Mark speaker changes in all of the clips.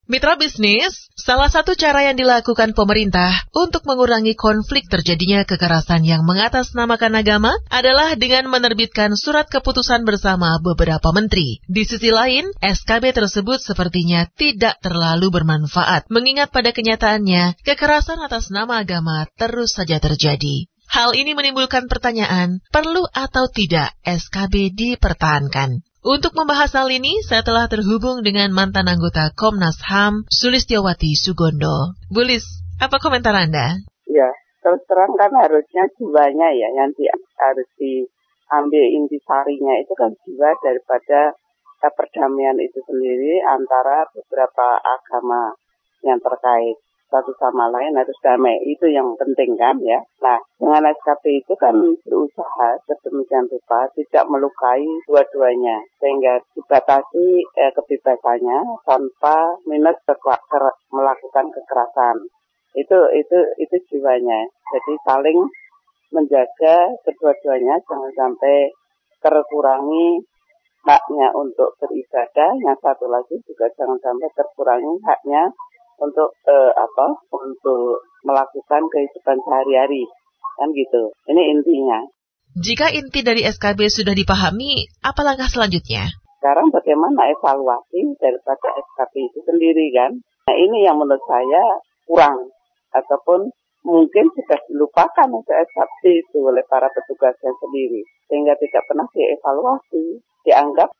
Speaker 1: Mitra bisnis, salah satu cara yang dilakukan pemerintah untuk mengurangi konflik terjadinya kekerasan yang mengatasnamakan agama adalah dengan menerbitkan surat keputusan bersama beberapa menteri. Di sisi lain, SKB tersebut sepertinya tidak terlalu bermanfaat, mengingat pada kenyataannya kekerasan atas nama agama terus saja terjadi. Hal ini menimbulkan pertanyaan, perlu atau tidak SKB dipertahankan? Untuk membahas hal ini, saya telah terhubung dengan mantan anggota Komnas HAM, Sulistiowati Sugondo. Bulis, apa komentar Anda?
Speaker 2: Ya, terus terang kan harusnya jiwanya ya, yang harus diambil intisarinya itu kan jiwa daripada perdamaian itu sendiri antara beberapa agama yang terkait. Satu sama lain harus damai, itu yang penting kan ya. Nah, dengan SKP itu kan berusaha sedemikian rupa tidak melukai dua-duanya, sehingga dibatasi kebebasannya tanpa minus melakukan kekerasan. Itu jiwanya. Jadi saling menjaga kedua-duanya, jangan sampai terkurangi haknya untuk beribadah, yang satu lagi juga jangan sampai terkurangi haknya untuk untuk melakukan kehidupan sehari-hari, kan gitu. Ini intinya.
Speaker 1: Jika inti dari SKB sudah dipahami, apa langkah selanjutnya?
Speaker 2: Sekarang bagaimana evaluasi daripada SKB itu sendiri kan? Nah, ini yang menurut saya kurang ataupun mungkin sudah dilupakan untuk SKB itu oleh para petugasnya sendiri, sehingga tidak pernah dievaluasi. Dianggap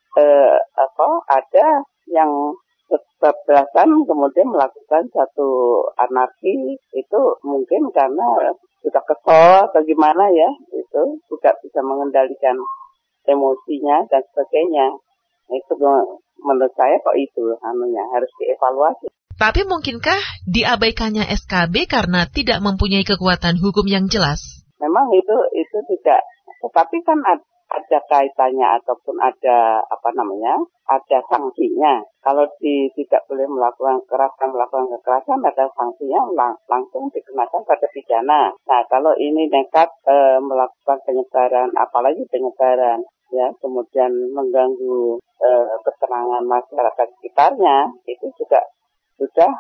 Speaker 2: ada yang kebablasan kemudian melakukan satu anarki, itu mungkin karena sudah kesal atau gimana ya, itu tidak bisa mengendalikan emosinya dan sebagainya. Itu menurut saya kok itu harus dievaluasi.
Speaker 1: Tapi mungkinkah diabaikannya SKB karena tidak mempunyai kekuatan hukum yang jelas?
Speaker 2: Memang itu tidak, tetapi kan ada kaitannya ataupun ada ada sanksinya. Kalau tidak boleh melakukan kekerasan, ada sanksinya langsung dikenakan pada pidana. Nah, kalau ini nekat melakukan penyebaran, apalagi penyebaran, ya, kemudian mengganggu ketenangan masyarakat sekitarnya, itu juga sudah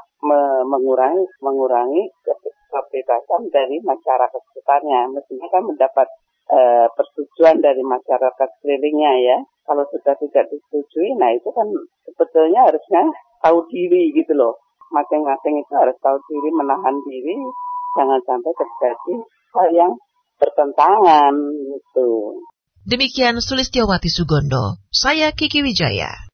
Speaker 2: mengurangi kebebasan dari masyarakat sekitarnya. Mestinya kan mendapat persetujuan dari masyarakat sekelilingnya ya. Kalau sudah tidak disetujui, nah itu kan sebetulnya harusnya tahu diri gitu loh. Masing-masing itu harus tahu diri, menahan diri, jangan sampai terjadi hal yang bertentangan gitu.
Speaker 1: Demikian Sulistiowati Sugondo, saya Kiki Wijaya.